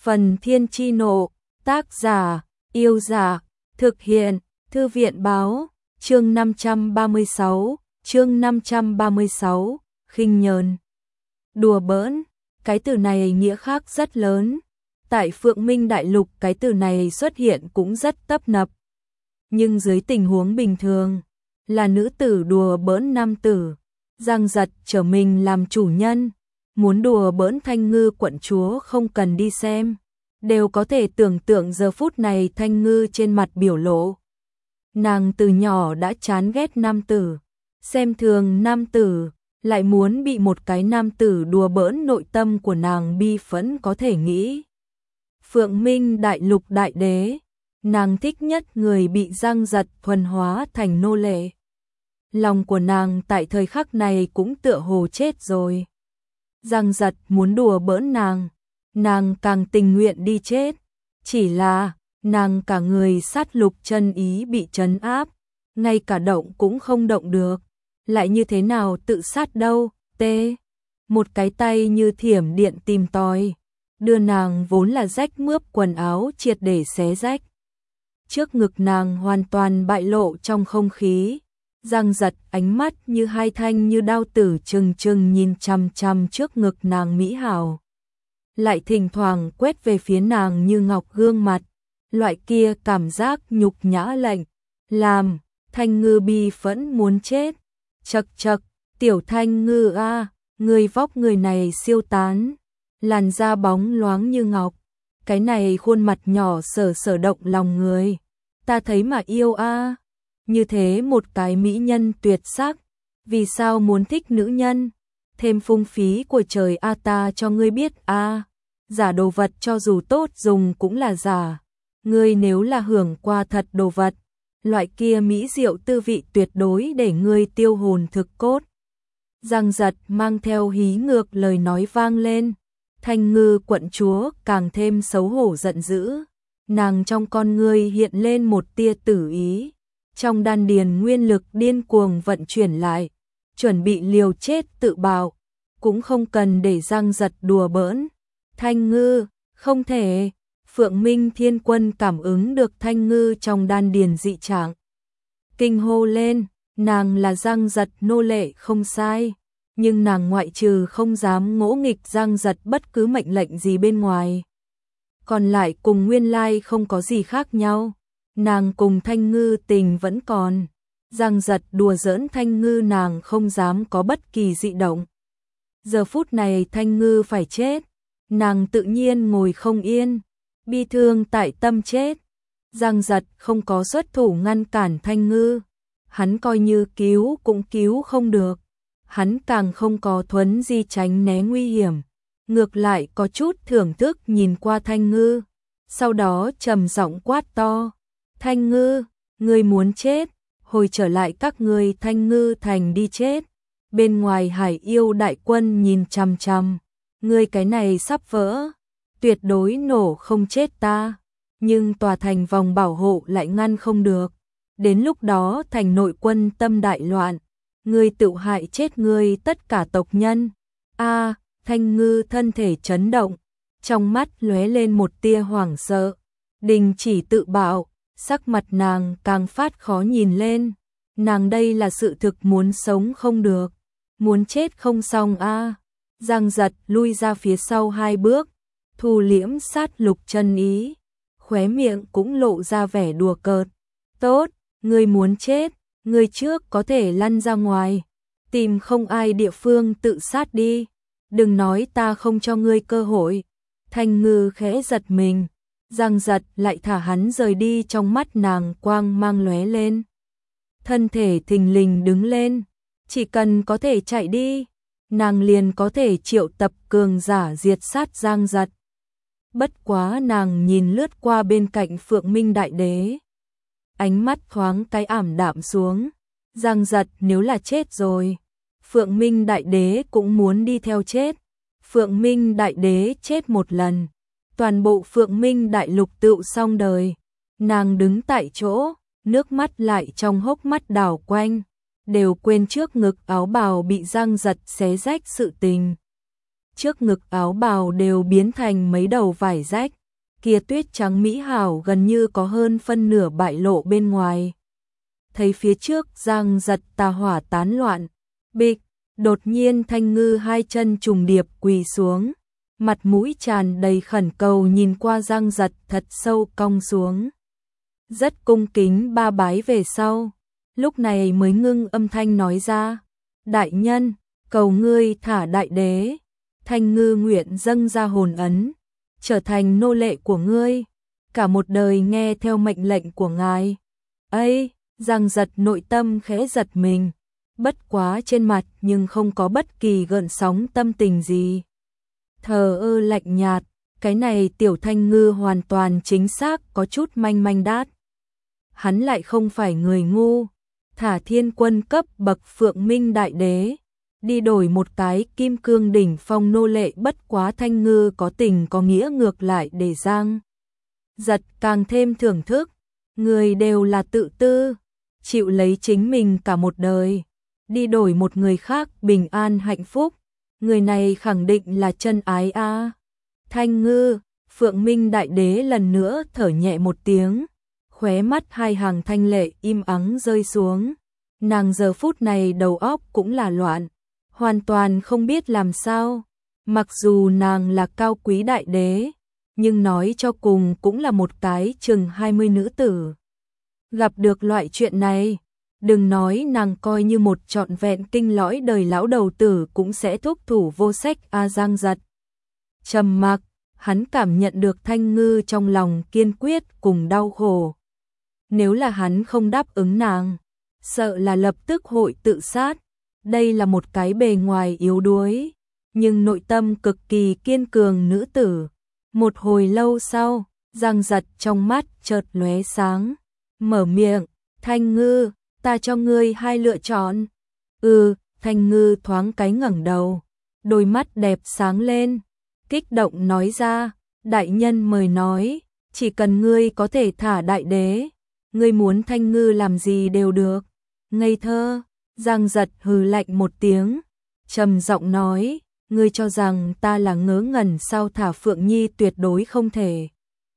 Phần Thiên Chi Nộ, tác giả, Yêu Dạ, thực hiện, Thư viện Báo, chương 536, khinh nhờn. Đùa bỡn, cái từ này nghĩa khác rất lớn. Tại Phượng Minh Đại Lục cái từ này xuất hiện cũng rất tấp nập. Nhưng dưới tình huống bình thường, là nữ tử đùa bỡn nam tử, Giang Giật trở mình làm chủ nhân, muốn đùa bỡn Thanh Ngư quận chúa không cần đi xem, đều có thể tưởng tượng giờ phút này Thanh Ngư trên mặt biểu lộ. Nàng từ nhỏ đã chán ghét nam tử, xem thường nam tử, lại muốn bị một cái nam tử đùa bỡn, nội tâm của nàng bi phẫn có thể nghĩ. Phượng Minh Đại Lục đại đế, nàng thích nhất người bị Giang Giật thuần hóa thành nô lệ. Lòng của nàng tại thời khắc này cũng tựa hồ chết rồi. Giang Giật muốn đùa bỡn nàng càng tình nguyện đi chết. Chỉ là, nàng cả người sát lục chân ý bị trấn áp, ngay cả động cũng không động được. Lại như thế nào tự sát đâu, một cái tay như thiểm điện tìm tòi, đưa nàng vốn là rách mướp quần áo triệt để xé rách. Trước ngực nàng hoàn toàn bại lộ trong không khí. Giang Giật ánh mắt như hai thanh như đao tử trừng trừng nhìn chằm chằm trước ngực nàng mỹ hảo. Lại thỉnh thoảng quét về phía nàng như ngọc gương mặt. Loại kia cảm giác nhục nhã lạnh, làm Thanh Ngư bi phẫn muốn chết. Chậc chậc, tiểu Thanh Ngư a, người vóc người này siêu tán, làn da bóng loáng như ngọc, cái này khuôn mặt nhỏ sở động lòng người, ta thấy mà yêu a. Như thế một cái mỹ nhân tuyệt sắc, vì sao muốn thích nữ nhân? Thêm phung phí của trời a, ta cho ngươi biết a, giả đồ vật cho dù tốt dùng cũng là giả. Ngươi nếu là hưởng qua thật đồ vật, loại kia mỹ diệu tư vị tuyệt đối để ngươi tiêu hồn thực cốt. Giang Giật mang theo hí ngược lời nói vang lên. Thanh Ngư quận chúa càng thêm xấu hổ giận dữ, nàng trong con ngươi hiện lên một tia tử ý, trong đan điền nguyên lực điên cuồng vận chuyển lại, chuẩn bị liều chết tự bào, cũng không cần để Giang Giật đùa bỡn. Thanh Ngư, không thể. Phượng Minh Thiên Quân cảm ứng được Thanh Ngư trong đan điền dị trạng, kinh hô lên, nàng là Giang Giật nô lệ không sai, nhưng nàng ngoại trừ không dám ngỗ nghịch Giang Giật bất cứ mệnh lệnh gì bên ngoài, còn lại cùng nguyên lai không có gì khác nhau. Nàng cùng Thanh Ngư tình vẫn còn, Giang Giật đùa giỡn Thanh Ngư nàng không dám có bất kỳ dị động. Giờ phút này Thanh Ngư phải chết, nàng tự nhiên ngồi không yên, bi thương tại tâm chết. Giang Giật không có xuất thủ ngăn cản Thanh Ngư, hắn coi như cứu cũng cứu không được, hắn càng không có thuấn di tránh né nguy hiểm, ngược lại có chút thưởng thức nhìn qua Thanh Ngư, sau đó trầm giọng quát to, Thanh Ngư, ngươi muốn chết, hồi trở lại các ngươi Thanh Ngư thành đi chết. Bên ngoài Hải Yêu đại quân nhìn chằm chằm, ngươi cái này sắp vỡ, tuyệt đối nổ không chết ta, nhưng tòa thành vòng bảo hộ lại ngăn không được. Đến lúc đó thành nội quân tâm đại loạn, ngươi tự hại chết ngươi tất cả tộc nhân. A, Thanh Ngư thân thể chấn động, trong mắt lóe lên một tia hoảng sợ, đình chỉ tự bạo, sắc mặt nàng càng phát khó nhìn lên. Nàng đây là sự thực muốn sống không được, muốn chết không xong a. Giang Giật lui ra phía sau hai bước, thu liễm sát lục chân ý, khóe miệng cũng lộ ra vẻ đùa cợt. Tốt, ngươi muốn chết, ngươi trước có thể lăn ra ngoài, tìm không ai địa phương tự sát đi, đừng nói ta không cho ngươi cơ hội. Thanh Ngư khẽ giật mình, Giang Giật lại thả hắn rời đi, trong mắt nàng quang mang lóe lên. Thân thể thình lình đứng lên, chỉ cần có thể chạy đi, nàng liền có thể triệu tập cường giả diệt sát Giang Giật. Bất quá nàng nhìn lướt qua bên cạnh Phượng Minh Đại Đế, ánh mắt thoáng cái ảm đạm xuống. Giang Giật nếu là chết rồi, Phượng Minh Đại Đế cũng muốn đi theo chết. Phượng Minh Đại Đế chết một lần, toàn bộ Phượng Minh Đại Lục tựu xong đời. Nàng đứng tại chỗ, nước mắt lại trong hốc mắt đảo quanh, đều quên trước ngực áo bào bị Giang Giật xé rách sự tình. trước ngực áo bào đều biến thành mấy đầu vải rách, kia tuyết trắng mỹ hảo gần như có hơn phân nửa bại lộ bên ngoài. Thấy phía trước Giang Giật tà hỏa tán loạn, bịch, đột nhiên Thanh Ngư hai chân trùng điệp quỳ xuống, mặt mũi tràn đầy khẩn cầu nhìn qua Giang Giật thật sâu cong xuống. Rất cung kính ba bái về sau, lúc này mới ngưng âm thanh nói ra, đại nhân, cầu ngươi thả đại đế, Thanh Ngư nguyện dâng ra hồn ấn, trở thành nô lệ của ngươi, cả một đời nghe theo mệnh lệnh của ngài. Ây, Giang Giật nội tâm khẽ giật mình, bất quá trên mặt nhưng không có bất kỳ gợn sóng tâm tình gì. Thờ ơ lạnh nhạt, cái này tiểu Thanh Ngư hoàn toàn chính xác có chút manh manh đát. Hắn lại không phải người ngu, thả thiên quân cấp bậc Phượng Minh Đại Đế, đi đổi một cái kim cương đỉnh phong nô lệ, bất quá Thanh Ngư có tình có nghĩa ngược lại để Giang Giật càng thêm thưởng thức, người đều là tự tư, chịu lấy chính mình cả một đời, đi đổi một người khác bình an hạnh phúc, người này khẳng định là chân ái a. Thanh Ngư, Phượng Minh Đại Đế lần nữa thở nhẹ một tiếng, khóe mắt hai hàng thanh lệ im ắng rơi xuống. Nàng giờ phút này đầu óc cũng là loạn, hoàn toàn không biết làm sao. Mặc dù nàng là cao quý đại đế, nhưng nói cho cùng cũng là một cái chừng 20 nữ tử. Gặp được loại chuyện này, đừng nói nàng coi như một trọn vẹn kinh lõi đời lão đầu tử cũng sẽ thúc thủ vô sách a. Giang Giật trầm mặc, hắn cảm nhận được Thanh Ngư trong lòng kiên quyết cùng đau khổ. Nếu là hắn không đáp ứng nàng, sợ là lập tức hội tự sát. Đây là một cái bề ngoài yếu đuối, nhưng nội tâm cực kỳ kiên cường nữ tử. Một hồi lâu sau, Giang Giật trong mắt chợt lóe sáng, mở miệng, Thanh Ngư, ta cho ngươi hai lựa chọn. Thanh Ngư thoáng cái ngẩng đầu, đôi mắt đẹp sáng lên, kích động nói ra, đại nhân mời nói, chỉ cần ngươi có thể thả đại đế, ngươi muốn Thanh Ngư làm gì đều được. Ngây thơ, Giang Giật hừ lạnh một tiếng, trầm giọng nói, ngươi cho rằng ta là ngớ ngẩn sao? Thả Phượng Nhi tuyệt đối không thể.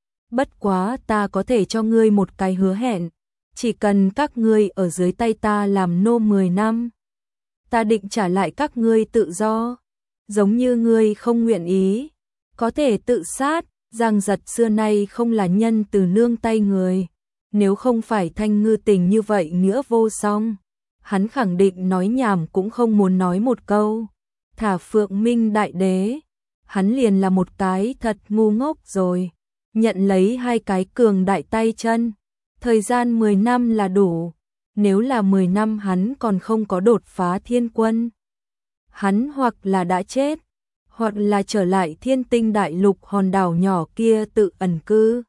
Bất quá ta có thể cho ngươi một cái hứa hẹn, chỉ cần các ngươi ở dưới tay ta làm nô 10 năm, ta định trả lại các ngươi tự do. Giống như ngươi không nguyện ý, có thể tự sát. Giang Giật xưa nay không là nhân từ nương tay người, nếu không phải Thanh Ngư tình như vậy nghĩa vô song, hắn khẳng định nói nhảm cũng không muốn nói một câu. Thả Phượng Minh Đại Đế, hắn liền là một cái thật ngu ngốc rồi. Nhận lấy hai cái cường đại tay chân, thời gian 10 năm là đủ. Nếu là 10 năm hắn còn không có đột phá thiên quân, hắn hoặc là đã chết, hoặc là trở lại Thiên Tinh Đại Lục hòn đảo nhỏ kia tự ẩn cư.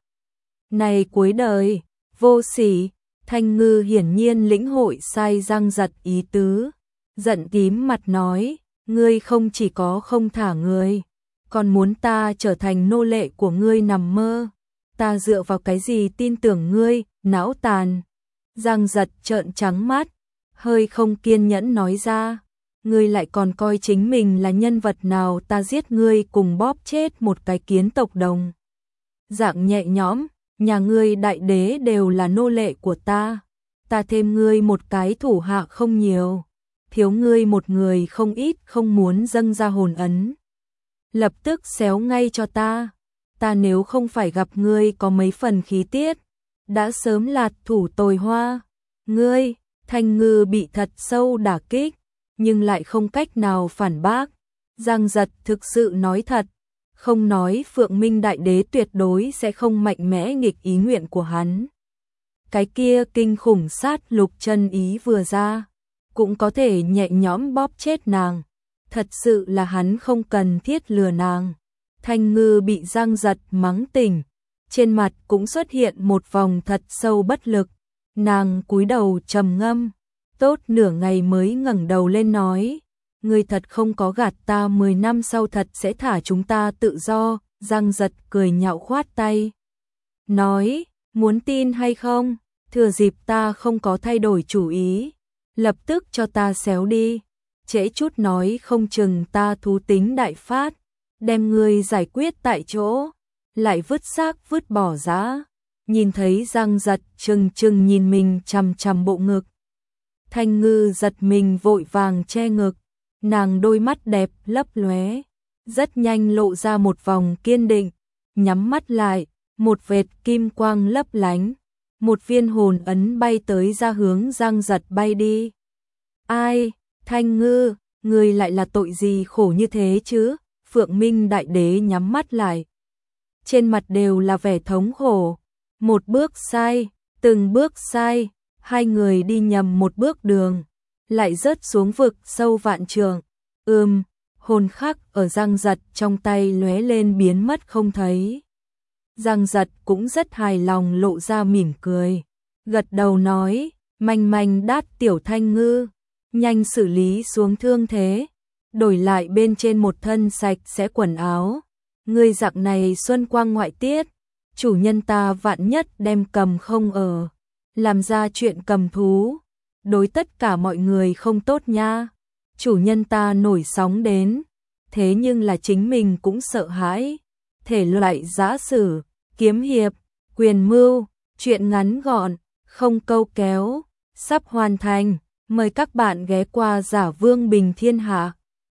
Này cuối đời, vô sỉ. Thanh Ngư hiển nhiên lĩnh hội sai Giang Giật ý tứ, giận tím mặt nói, ngươi không chỉ có không thả người, còn muốn ta trở thành nô lệ của ngươi, nằm mơ. Ta dựa vào cái gì tin tưởng ngươi, não tàn. Giang Giật trợn trắng mắt, hơi không kiên nhẫn nói ra, ngươi lại còn coi chính mình là nhân vật nào? Ta giết ngươi cùng bóp chết một cái kiến tộc đồng dạng nhẹ nhõm. Nhà ngươi đại đế đều là nô lệ của ta thêm ngươi một cái thủ hạ không nhiều, thiếu ngươi một người không ít, không muốn dâng ra hồn ấn, lập tức xéo ngay cho ta. Ta nếu không phải gặp ngươi có mấy phần khí tiết, đã sớm lạt thủ tồi hoa. Ngươi, Thanh Ngư bị thật sâu đả kích, nhưng lại không cách nào phản bác. Giang Giật thực sự nói thật, không nói Phượng Minh Đại Đế tuyệt đối sẽ không mạnh mẽ nghịch ý nguyện của hắn. Cái kia kinh khủng sát lục chân ý vừa ra, cũng có thể nhẹ nhõm bóp chết nàng. Thật sự là hắn không cần thiết lừa nàng. Thanh Ngư bị Giang Giật mắng tỉnh, trên mặt cũng xuất hiện một vòng thật sâu bất lực. Nàng cúi đầu trầm ngâm, tốt nửa ngày mới ngẩng đầu lên nói, ngươi thật không có gạt ta, 10 năm sau thật sẽ thả chúng ta tự do. Giang Giật cười nhạo khoát tay, nói, muốn tin hay không, thừa dịp ta không có thay đổi chủ ý, lập tức cho ta xéo đi, trễ chút nói không chừng ta thú tính đại phát. đem ngươi giải quyết tại chỗ, lại vứt xác vứt bỏ dã. Nhìn thấy Giang Giật trừng trừng nhìn mình chằm chằm bộ ngực. Thanh Ngư giật mình vội vàng che ngực, nàng đôi mắt đẹp lấp lóe, rất nhanh lộ ra một vòng kiên định, nhắm mắt lại, một vệt kim quang lấp lánh, một viên hồn ấn bay tới ra hướng Giang Giật bay đi. Ai, Thanh Ngư, người lại là tội gì khổ như thế chứ? Phượng Minh Đại Đế nhắm mắt lại. Trên mặt đều là vẻ thống khổ. Một bước sai, từng bước sai, hai người đi nhầm một bước đường, lại rớt xuống vực sâu vạn trượng. Hồn khắc ở Giang Giật trong tay lóe lên biến mất không thấy. Giang Giật cũng rất hài lòng lộ ra mỉm cười, gật đầu nói, manh manh đát tiểu Thanh Ngư, nhanh xử lý xuống thương thế, đổi lại bên trên một thân sạch sẽ quần áo. Ngươi dạng này xuân quang ngoại tiết, chủ nhân ta vạn nhất đem cầm không ở, làm ra chuyện cầm thú, đối tất cả mọi người không tốt nha. Chủ nhân ta nổi sóng đến, thế nhưng là chính mình cũng sợ hãi. Thể loại giã sử, kiếm hiệp, quyền mưu, chuyện ngắn gọn, không câu kéo, sắp hoàn thành. Mời các bạn ghé qua Giả Vương Bình Thiên Hạ.